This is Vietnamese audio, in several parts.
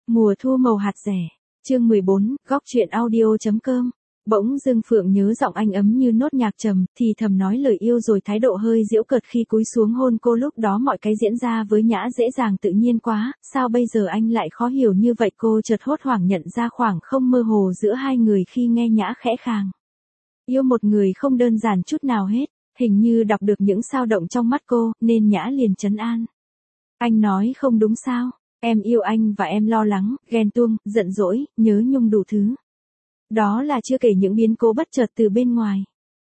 Mùa thu màu hạt rẻ. Chương 14, góc truyện audio.com. Bỗng dưng Phượng nhớ giọng anh ấm như nốt nhạc trầm, thì thầm nói lời yêu rồi thái độ hơi giễu cợt khi cúi xuống hôn cô. Lúc đó mọi cái diễn ra với Nhã dễ dàng tự nhiên quá, sao bây giờ anh lại khó hiểu như vậy? Cô chợt hốt hoảng nhận ra khoảng không mơ hồ giữa hai người khi nghe Nhã khẽ khàng. Yêu một người không đơn giản chút nào hết, hình như đọc được những dao động trong mắt cô, nên Nhã liền trấn an. Anh nói không đúng sao? Em yêu anh và em lo lắng, ghen tuông, giận dỗi, nhớ nhung đủ thứ. Đó là chưa kể những biến cố bất chợt từ bên ngoài.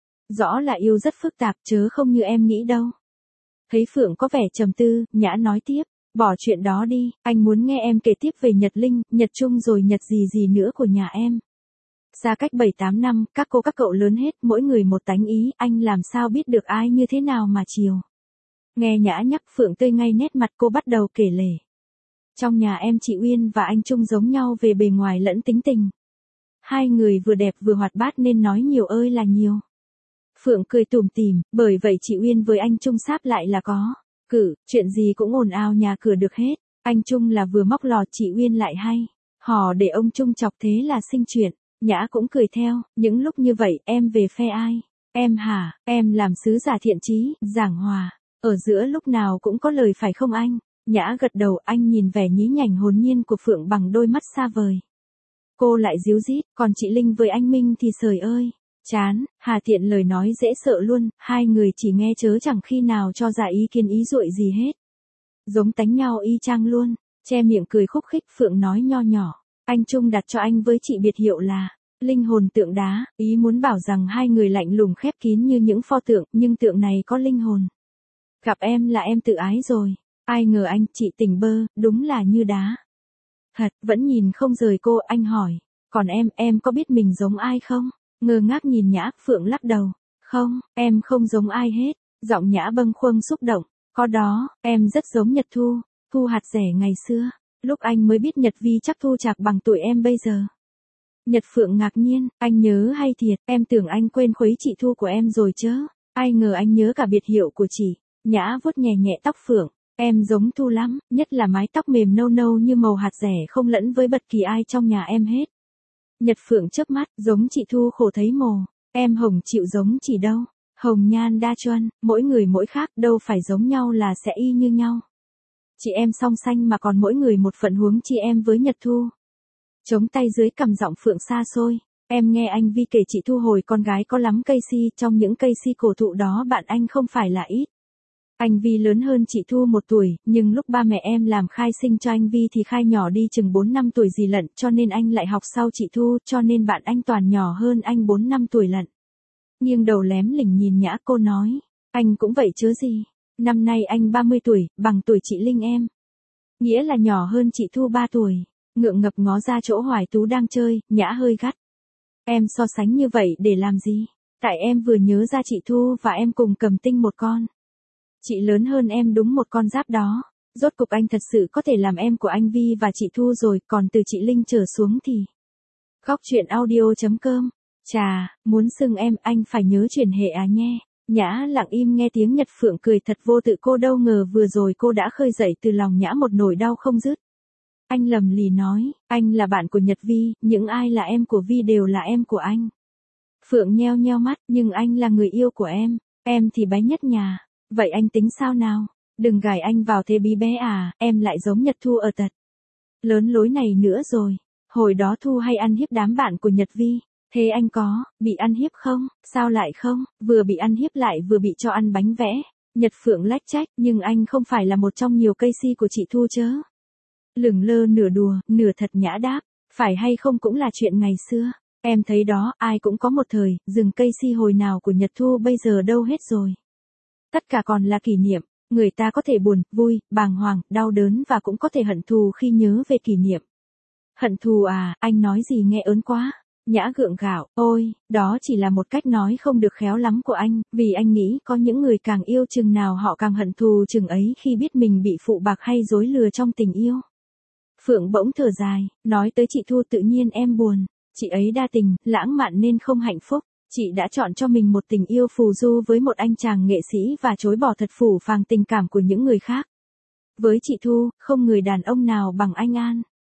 Rõ là yêu rất phức tạp chớ không như em nghĩ đâu. Thấy Phượng có vẻ trầm tư, Nhã nói tiếp, bỏ chuyện đó đi, anh muốn nghe em kể tiếp về Nhật Linh, Nhật Trung rồi Nhật gì nữa của nhà em. Xa cách 7-8 năm, các cô các cậu lớn hết, mỗi người một tánh ý, anh làm sao biết được ai như thế nào mà chiều. Nghe Nhã nhắc Phượng tươi ngay nét mặt, cô bắt đầu kể lể. Trong nhà em chị Uyên và anh Trung giống nhau về bề ngoài lẫn tính tình. Hai người vừa đẹp vừa hoạt bát nên nói nhiều ơi là nhiều. Phượng cười tủm tỉm, bởi vậy chị Uyên với anh Trung sáp lại là có chuyện gì cũng ồn ào nhà cửa được hết. Anh Trung là vừa móc lò, chị Uyên lại hay hò để ông Trung chọc, thế là sinh chuyện. Nhã cũng cười theo, những lúc như vậy em về phe ai? Em hả? Em làm sứ giả thiện chí, giảng hòa. Ở giữa lúc nào cũng có lời phải không anh? Nhã gật đầu, anh nhìn vẻ nhí nhảnh hồn nhiên của Phượng bằng đôi mắt xa vời. Cô lại díu dít, còn chị Linh với anh Minh thì trời ơi, chán, hà tiện lời nói dễ sợ luôn, hai người chỉ nghe chớ chẳng khi nào cho ra ý kiến ý dụi gì hết. Giống tánh nhau y chang luôn, che miệng cười khúc khích. Phượng nói nho nhỏ, anh Trung đặt cho anh với chị biệt hiệu là linh hồn tượng đá, ý muốn bảo rằng hai người lạnh lùng khép kín như những pho tượng, nhưng tượng này có linh hồn. Gặp em là em tự ái rồi. Ai ngờ anh, chị tỉnh bơ, đúng là như đá. Thật, vẫn nhìn không rời cô, anh hỏi. Còn em có biết mình giống ai không? Ngơ ngác nhìn Nhã, Phượng lắc đầu. Không, em không giống ai hết. Giọng Nhã bâng khuâng xúc động. Có đó, em rất giống Nhật Thu, Thu hạt rẻ ngày xưa. Lúc anh mới biết Nhật Vi chắc Thu chạc bằng tuổi em bây giờ. Nhật Phượng ngạc nhiên, anh nhớ hay thiệt, em tưởng anh quên khuấy chị Thu của em rồi chớ. Ai ngờ anh nhớ cả biệt hiệu của chị. Nhã vuốt nhẹ nhẹ tóc Phượng. Em giống Thu lắm, nhất là mái tóc mềm nâu nâu như màu hạt rẻ không lẫn với bất kỳ ai trong nhà em hết. Nhật Phượng chớp mắt, giống chị Thu khổ thấy mồ. Em Hồng chịu giống chị đâu. Hồng nhan đa chuân, mỗi người mỗi khác, đâu phải giống nhau là sẽ y như nhau. Chị em song sanh mà còn mỗi người một phận, huống chị em với Nhật Thu. Chống tay dưới cằm, giọng Phượng xa xôi. Em nghe anh Vi kể chị Thu hồi con gái có lắm cây si, trong những cây si cổ thụ đó bạn anh không phải là ít. Anh Vi lớn hơn chị Thu 1 tuổi, nhưng lúc ba mẹ em làm khai sinh cho anh Vi thì khai nhỏ đi chừng 4-5 tuổi gì lận, cho nên anh lại học sau chị Thu, cho nên bạn anh toàn nhỏ hơn anh 4-5 tuổi lận. Nghiêng đầu lém lỉnh nhìn Nhã, cô nói, anh cũng vậy chứ gì. Năm nay anh 30 tuổi, bằng tuổi chị Linh em. Nghĩa là nhỏ hơn chị Thu 3 tuổi. Ngượng ngập ngó ra chỗ Hoài Tú đang chơi, Nhã hơi gắt. Em so sánh như vậy để làm gì? Tại em vừa nhớ ra chị Thu và em cùng cầm tinh một con. Chị lớn hơn em đúng một con giáp đó. Rốt cục anh thật sự có thể làm em của anh Vi và chị Thu rồi, còn từ chị Linh trở xuống thì. Góc truyện audio.com. Chà, muốn xưng em, anh phải nhớ chuyển hệ à nhé. Nhã lặng im nghe tiếng Nhật Phượng cười thật vô tự, cô đâu ngờ vừa rồi cô đã khơi dậy từ lòng Nhã một nỗi đau không dứt. Anh lầm lì nói, anh là bạn của Nhật Vi, những ai là em của Vi đều là em của anh. Phượng nheo nheo mắt, nhưng anh là người yêu của em thì bé nhất nhà. Vậy anh tính sao nào? Đừng gài anh vào thế bí bé à, em lại giống Nhật Thu ở tật lớn lối này nữa rồi. Hồi đó Thu hay ăn hiếp đám bạn của Nhật Vi. Thế anh có bị ăn hiếp không? Sao lại không? Vừa bị ăn hiếp lại vừa bị cho ăn bánh vẽ. Nhật Phượng lách trách, nhưng anh không phải là một trong nhiều cây si của chị Thu chớ. Lửng lơ nửa đùa, nửa thật. Nhã đáp, phải hay không cũng là chuyện ngày xưa. Em thấy đó, ai cũng có một thời, rừng cây si hồi nào của Nhật Thu bây giờ đâu hết rồi. Tất cả còn là kỷ niệm, người ta có thể buồn, vui, bàng hoàng, đau đớn và cũng có thể hận thù khi nhớ về kỷ niệm. Hận thù à, anh nói gì nghe ớn quá. Nhã gượng gạo, ôi, đó chỉ là một cách nói không được khéo lắm của anh, vì anh nghĩ có những người càng yêu chừng nào họ càng hận thù chừng ấy khi biết mình bị phụ bạc hay dối lừa trong tình yêu. Phượng bỗng thở dài, nói tới chị Thu tự nhiên em buồn, chị ấy đa tình, lãng mạn nên không hạnh phúc. Chị đã chọn cho mình một tình yêu phù du với một anh chàng nghệ sĩ và chối bỏ thật phũ phàng tình cảm của những người khác. Với chị Thu, không người đàn ông nào bằng anh An.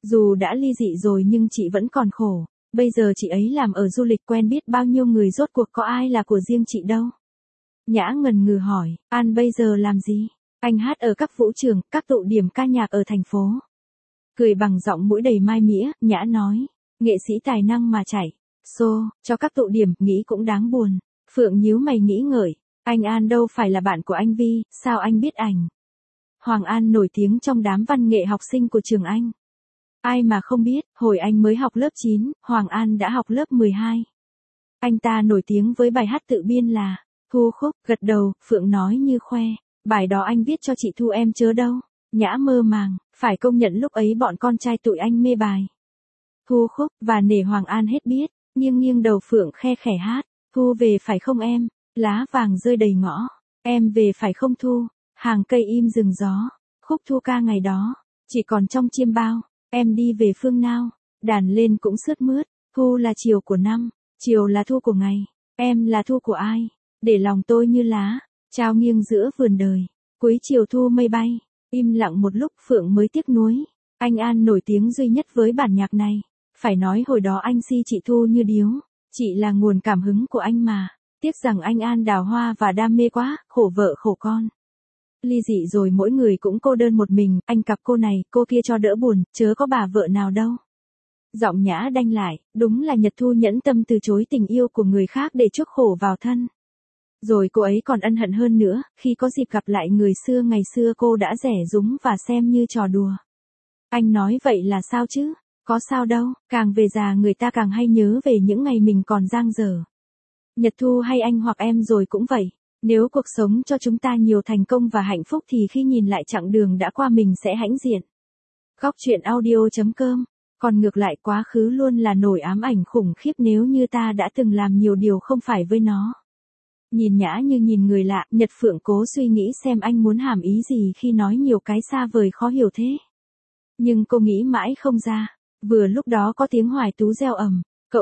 Dù đã ly dị rồi nhưng chị vẫn còn khổ. Bây giờ chị ấy làm ở du lịch quen biết bao nhiêu người, rốt cuộc có ai là của riêng chị đâu. Nhã ngần ngừ hỏi, An bây giờ làm gì? Anh hát ở các vũ trường, các tụ điểm ca nhạc ở thành phố. Cười bằng giọng mũi đầy mai mĩa, Nhã nói, nghệ sĩ tài năng mà chạy xô cho các tụ điểm, nghĩ cũng đáng buồn. Phượng nhíu mày nghĩ ngợi, anh An đâu phải là bạn của anh Vi, sao anh biết ảnh? Hoàng An nổi tiếng trong đám văn nghệ học sinh của trường anh. Ai mà không biết, hồi anh mới học lớp 9, Hoàng An đã học lớp 12. Anh ta nổi tiếng với bài hát tự biên là Thu Khúc. Gật đầu, Phượng nói như khoe, bài đó anh viết cho chị Thu em chớ đâu. Nhã mơ màng, phải công nhận lúc ấy bọn con trai tụi anh mê bài Thu Khúc, và nể Hoàng An hết biết. Nghiêng nghiêng đầu Phượng khe khẽ hát, Thu về phải không em, lá vàng rơi đầy ngõ, em về phải không Thu, hàng cây im rừng gió, khúc thu ca ngày đó, chỉ còn trong chiêm bao, em đi về phương nào, đàn lên cũng sướt mướt, Thu là chiều của năm, chiều là thu của ngày, em là thu của ai, để lòng tôi như lá, trao nghiêng giữa vườn đời, cuối chiều thu mây bay, im lặng một lúc Phượng mới tiếc nuối, anh An nổi tiếng duy nhất với bản nhạc này. Phải nói hồi đó anh si chị Thu như điếu, chị là nguồn cảm hứng của anh mà, tiếc rằng anh An đào hoa và đam mê quá, khổ vợ khổ con. Ly dị rồi mỗi người cũng cô đơn một mình, anh cặp cô này, cô kia cho đỡ buồn, chớ có bà vợ nào đâu. Giọng Nhã đanh lại, đúng là Nhật Thu nhẫn tâm từ chối tình yêu của người khác để chuốc khổ vào thân. Rồi cô ấy còn ân hận hơn nữa, khi có dịp gặp lại người xưa ngày xưa cô đã rẻ rúng và xem như trò đùa. Anh nói vậy là sao chứ? Có sao đâu, càng về già người ta càng hay nhớ về những ngày mình còn dang dở. Nhật Thu hay anh hoặc em rồi cũng vậy. Nếu cuộc sống cho chúng ta nhiều thành công và hạnh phúc thì khi nhìn lại chặng đường đã qua mình sẽ hãnh diện. Góc truyện audio.com. Còn ngược lại quá khứ luôn là nỗi ám ảnh khủng khiếp nếu như ta đã từng làm nhiều điều không phải với nó. Nhìn Nhã như nhìn người lạ, Nhật Phượng cố suy nghĩ xem anh muốn hàm ý gì khi nói nhiều cái xa vời khó hiểu thế. Nhưng cô nghĩ mãi không ra. Vừa lúc đó có tiếng Hoài Tú reo ầm,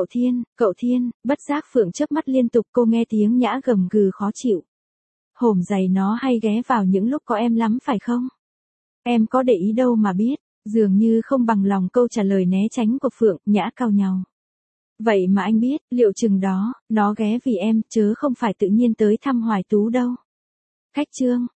cậu Thiên, bất giác Phượng chớp mắt liên tục, cô nghe tiếng Nhã gầm gừ khó chịu. Hổm giày nó hay ghé vào những lúc có em lắm phải không? Em có để ý đâu mà biết, dường như không bằng lòng câu trả lời né tránh của Phượng, Nhã cau nhàu. Vậy mà anh biết, liệu chừng đó, nó ghé vì em, chớ không phải tự nhiên tới thăm Hoài Tú đâu. Khách trương.